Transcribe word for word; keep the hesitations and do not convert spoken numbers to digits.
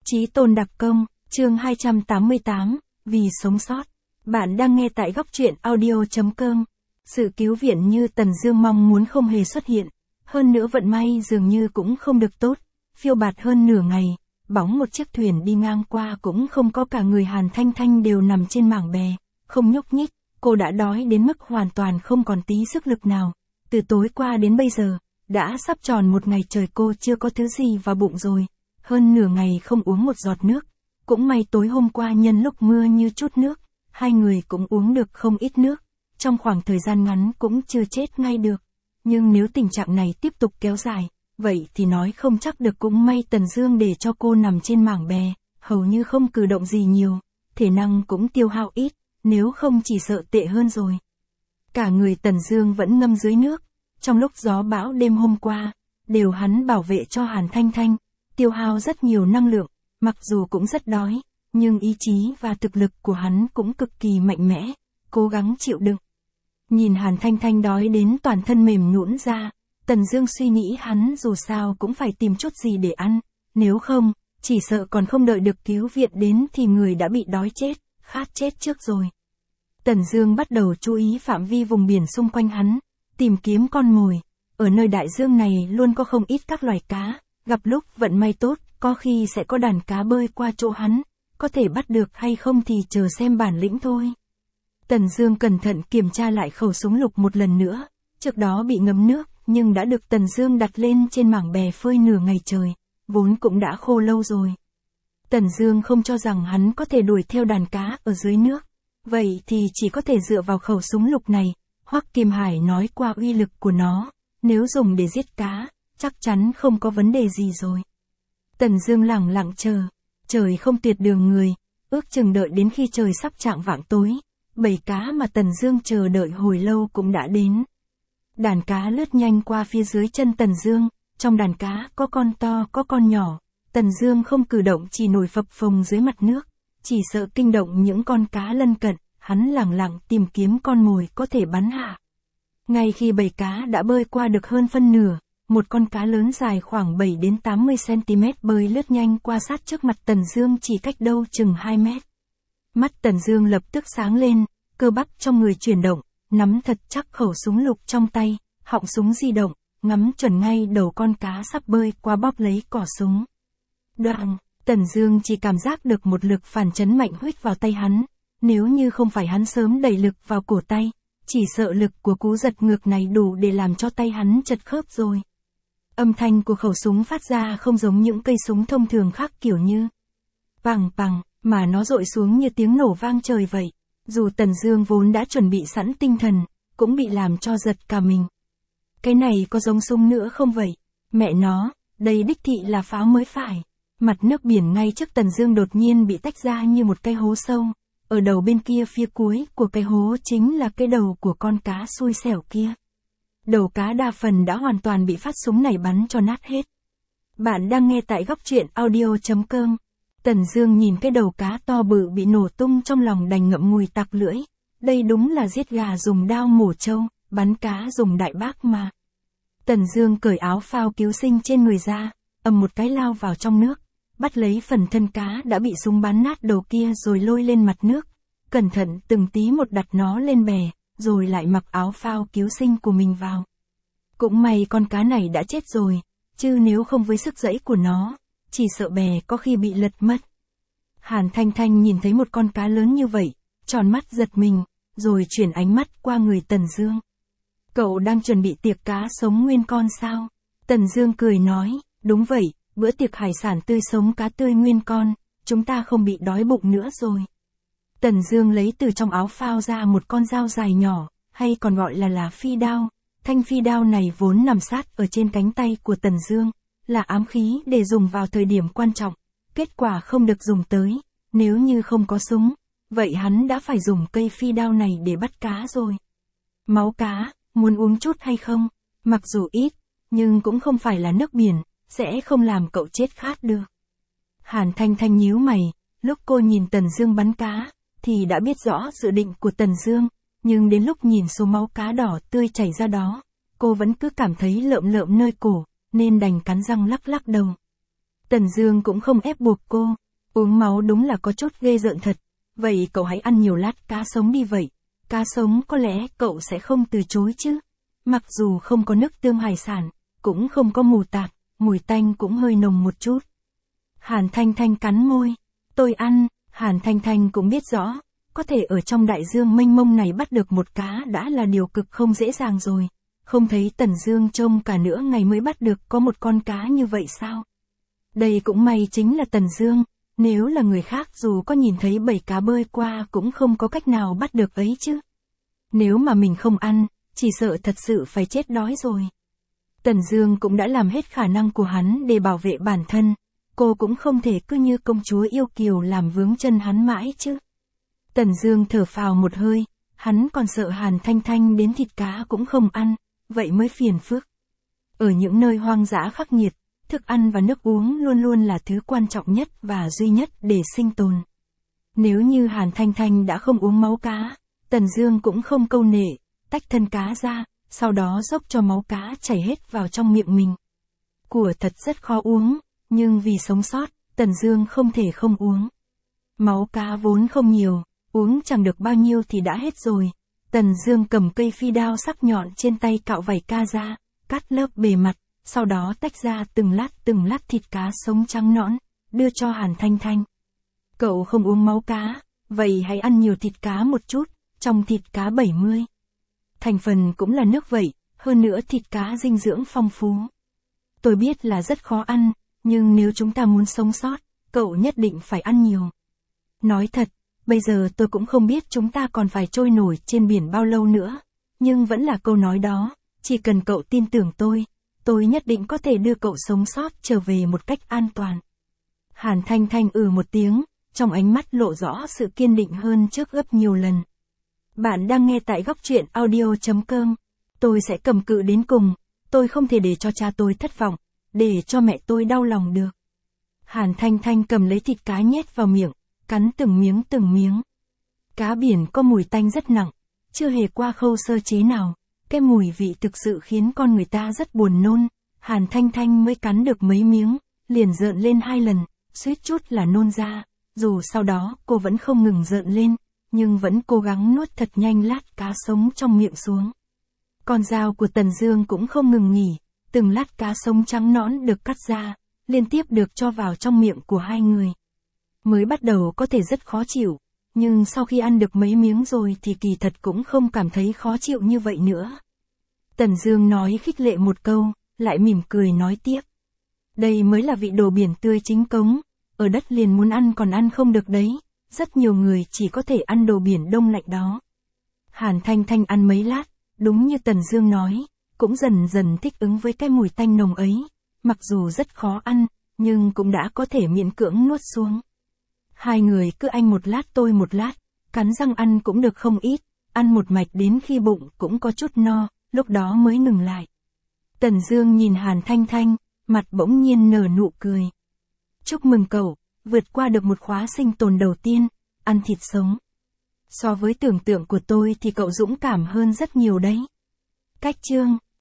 Chí tôn đặc công, chương hai trăm tám mươi tám, vì sống sót. Bạn đang nghe tại góc truyện audio.com. Sự cứu viện như Tần Dương mong muốn không hề xuất hiện. Hơn nữa vận may dường như cũng không được tốt. Phiêu bạt hơn nửa ngày, bóng một chiếc thuyền đi ngang qua cũng không có, cả người Hàn Thanh Thanh đều nằm trên mảng bè, không nhúc nhích. Cô đã đói đến mức hoàn toàn không còn tí sức lực nào. Từ tối qua đến bây giờ, đã sắp tròn một ngày trời cô chưa có thứ gì vào bụng rồi. Hơn nửa ngày không uống một giọt nước. Cũng may tối hôm qua nhân lúc mưa như chút nước, hai người cũng uống được không ít nước. Trong khoảng thời gian ngắn cũng chưa chết ngay được. Nhưng nếu tình trạng này tiếp tục kéo dài, vậy thì nói không chắc được. Cũng may Tần Dương để cho cô nằm trên mảng bè, hầu như không cử động gì nhiều, thể năng cũng tiêu hao ít, nếu không chỉ sợ tệ hơn rồi. Cả người Tần Dương vẫn ngâm dưới nước, trong lúc gió bão đêm hôm qua, đều hắn bảo vệ cho Hàn Thanh Thanh, tiêu hao rất nhiều năng lượng, mặc dù cũng rất đói, nhưng ý chí và thực lực của hắn cũng cực kỳ mạnh mẽ, cố gắng chịu đựng. Nhìn Hàn Thanh Thanh đói đến toàn thân mềm nhũn ra, Tần Dương suy nghĩ hắn dù sao cũng phải tìm chút gì để ăn, nếu không, chỉ sợ còn không đợi được cứu viện đến thì người đã bị đói chết, khát chết trước rồi. Tần Dương bắt đầu chú ý phạm vi vùng biển xung quanh hắn, tìm kiếm con mồi. Ở nơi đại dương này luôn có không ít các loài cá, gặp lúc vận may tốt, có khi sẽ có đàn cá bơi qua chỗ hắn, có thể bắt được hay không thì chờ xem bản lĩnh thôi. Tần Dương cẩn thận kiểm tra lại khẩu súng lục một lần nữa, trước đó bị ngấm nước, nhưng đã được Tần Dương đặt lên trên mảng bè phơi nửa ngày trời, vốn cũng đã khô lâu rồi. Tần Dương không cho rằng hắn có thể đuổi theo đàn cá ở dưới nước, vậy thì chỉ có thể dựa vào khẩu súng lục này. Hoắc Kim Hải nói qua uy lực của nó, nếu dùng để giết cá, chắc chắn không có vấn đề gì rồi. Tần Dương lẳng lặng chờ, trời không tuyệt đường người, ước chừng đợi đến khi trời sắp chạng vạng tối, bầy cá mà Tần Dương chờ đợi hồi lâu cũng đã đến. Đàn cá lướt nhanh qua phía dưới chân Tần Dương, trong đàn cá có con to có con nhỏ, Tần Dương không cử động chỉ nổi phập phồng dưới mặt nước, chỉ sợ kinh động những con cá lân cận. Hắn lẳng lặng tìm kiếm con mồi có thể bắn hạ. Ngay khi bầy cá đã bơi qua được hơn phân nửa, một con cá lớn dài khoảng bảy đến tám mươi xăng-ti-mét bơi lướt nhanh qua sát trước mặt Tần Dương chỉ cách đâu chừng hai mét. Mắt Tần Dương lập tức sáng lên, cơ bắp trong người chuyển động, nắm thật chắc khẩu súng lục trong tay, họng súng di động, ngắm chuẩn ngay đầu con cá sắp bơi qua, bóp lấy cò súng. Đoàng, Tần Dương chỉ cảm giác được một lực phản chấn mạnh huých vào tay hắn. Nếu như không phải hắn sớm đẩy lực vào cổ tay, chỉ sợ lực của cú giật ngược này đủ để làm cho tay hắn chật khớp rồi. Âm thanh của khẩu súng phát ra không giống những cây súng thông thường khác, kiểu như pằng pằng, mà nó dội xuống như tiếng nổ vang trời vậy. Dù Tần Dương vốn đã chuẩn bị sẵn tinh thần, cũng bị làm cho giật cả mình. Cái này có giống súng nữa không vậy? Mẹ nó, đây đích thị là pháo mới phải. Mặt nước biển ngay trước Tần Dương đột nhiên bị tách ra như một cái hố sâu. Ở đầu bên kia phía cuối của cái hố chính là cái đầu của con cá xui xẻo kia. Đầu cá đa phần đã hoàn toàn bị phát súng này bắn cho nát hết. Bạn đang nghe tại góc truyện audio.com. Tần Dương nhìn cái đầu cá to bự bị nổ tung trong lòng đành ngậm ngùi tặc lưỡi. Đây đúng là giết gà dùng đao mổ trâu, bắn cá dùng đại bác mà. Tần Dương cởi áo phao cứu sinh trên người ra, ầm một cái lao vào trong nước. Bắt lấy phần thân cá đã bị súng bắn nát đầu kia rồi lôi lên mặt nước, cẩn thận từng tí một đặt nó lên bè, rồi lại mặc áo phao cứu sinh của mình vào. Cũng may con cá này đã chết rồi, chứ nếu không với sức giãy của nó, chỉ sợ bè có khi bị lật mất. Hàn Thanh Thanh nhìn thấy một con cá lớn như vậy, tròn mắt giật mình, rồi chuyển ánh mắt qua người Tần Dương. Cậu đang chuẩn bị tiệc cá sống nguyên con sao? Tần Dương cười nói, đúng vậy. Bữa tiệc hải sản tươi sống cá tươi nguyên con, chúng ta không bị đói bụng nữa rồi. Tần Dương lấy từ trong áo phao ra một con dao dài nhỏ, hay còn gọi là là phi đao. Thanh phi đao này vốn nằm sát ở trên cánh tay của Tần Dương, là ám khí để dùng vào thời điểm quan trọng. Kết quả không được dùng tới, nếu như không có súng, vậy hắn đã phải dùng cây phi đao này để bắt cá rồi. Máu cá, muốn uống chút hay không? Mặc dù ít, nhưng cũng không phải là nước biển. Sẽ không làm cậu chết khát được. Hàn Thanh Thanh nhíu mày, lúc cô nhìn Tần Dương bắn cá, thì đã biết rõ dự định của Tần Dương, nhưng đến lúc nhìn số máu cá đỏ tươi chảy ra đó, cô vẫn cứ cảm thấy lợm lợm nơi cổ, nên đành cắn răng lắc lắc đầu. Tần Dương cũng không ép buộc cô. Uống máu đúng là có chút ghê rợn thật. Vậy cậu hãy ăn nhiều lát cá sống đi vậy. Cá sống có lẽ cậu sẽ không từ chối chứ. Mặc dù không có nước tương hải sản, cũng không có mù tạt, mùi tanh cũng hơi nồng một chút. Hàn Thanh Thanh cắn môi. Tôi ăn. Hàn Thanh Thanh cũng biết rõ, có thể ở trong đại dương mênh mông này bắt được một cá đã là điều cực không dễ dàng rồi. Không thấy Tần Dương trông cả nửa ngày mới bắt được có một con cá như vậy sao? Đây cũng may chính là Tần Dương, nếu là người khác dù có nhìn thấy bầy cá bơi qua cũng không có cách nào bắt được ấy chứ. Nếu mà mình không ăn, chỉ sợ thật sự phải chết đói rồi. Tần Dương cũng đã làm hết khả năng của hắn để bảo vệ bản thân, cô cũng không thể cứ như công chúa yêu kiều làm vướng chân hắn mãi chứ. Tần Dương thở phào một hơi, hắn còn sợ Hàn Thanh Thanh đến thịt cá cũng không ăn, vậy mới phiền phức. Ở những nơi hoang dã khắc nghiệt, thức ăn và nước uống luôn luôn là thứ quan trọng nhất và duy nhất để sinh tồn. Nếu như Hàn Thanh Thanh đã không uống máu cá, Tần Dương cũng không câu nệ, tách thân cá ra, sau đó dốc cho máu cá chảy hết vào trong miệng mình. Của thật rất khó uống, nhưng vì sống sót, Tần Dương không thể không uống. Máu cá vốn không nhiều, uống chẳng được bao nhiêu thì đã hết rồi. Tần Dương cầm cây phi đao sắc nhọn trên tay cạo vảy ca ra, cắt lớp bề mặt, sau đó tách ra từng lát từng lát thịt cá sống trắng nõn, đưa cho Hàn Thanh Thanh. Cậu không uống máu cá, vậy hãy ăn nhiều thịt cá một chút, trong thịt cá bảy mươi thành phần cũng là nước vậy, hơn nữa thịt cá dinh dưỡng phong phú. Tôi biết là rất khó ăn, nhưng nếu chúng ta muốn sống sót, cậu nhất định phải ăn nhiều. Nói thật, bây giờ tôi cũng không biết chúng ta còn phải trôi nổi trên biển bao lâu nữa, nhưng vẫn là câu nói đó, chỉ cần cậu tin tưởng tôi, tôi nhất định có thể đưa cậu sống sót trở về một cách an toàn. Hàn Thanh Thanh ừ một tiếng, trong ánh mắt lộ rõ sự kiên định hơn trước gấp nhiều lần. Bạn đang nghe tại góc truyện audio chấm com. Tôi sẽ cầm cự đến cùng, tôi không thể để cho cha tôi thất vọng, để cho mẹ tôi đau lòng được. Hàn Thanh Thanh cầm lấy thịt cá nhét vào miệng, cắn từng miếng từng miếng. Cá biển có mùi tanh rất nặng, chưa hề qua khâu sơ chế nào, cái mùi vị thực sự khiến con người ta rất buồn nôn. Hàn Thanh Thanh mới cắn được mấy miếng, liền rợn lên hai lần, suýt chút là nôn ra, dù sau đó cô vẫn không ngừng rợn lên, nhưng vẫn cố gắng nuốt thật nhanh lát cá sống trong miệng xuống. Con dao của Tần Dương cũng không ngừng nghỉ, từng lát cá sống trắng nõn được cắt ra, liên tiếp được cho vào trong miệng của hai người. Mới bắt đầu có thể rất khó chịu, nhưng sau khi ăn được mấy miếng rồi thì kỳ thật cũng không cảm thấy khó chịu như vậy nữa. Tần Dương nói khích lệ một câu, lại mỉm cười nói tiếp. Đây mới là vị đồ biển tươi chính cống, ở đất liền muốn ăn còn ăn không được đấy, rất nhiều người chỉ có thể ăn đồ biển đông lạnh đó. Hàn Thanh Thanh ăn mấy lát, đúng như Tần Dương nói, cũng dần dần thích ứng với cái mùi tanh nồng ấy, mặc dù rất khó ăn, nhưng cũng đã có thể miễn cưỡng nuốt xuống. Hai người cứ anh một lát tôi một lát, cắn răng ăn cũng được không ít, ăn một mạch đến khi bụng cũng có chút no, lúc đó mới ngừng lại. Tần Dương nhìn Hàn Thanh Thanh, mặt bỗng nhiên nở nụ cười. Chúc mừng cậu, vượt qua được một khóa sinh tồn đầu tiên, ăn thịt sống. So với tưởng tượng của tôi thì cậu dũng cảm hơn rất nhiều đấy. Cách chương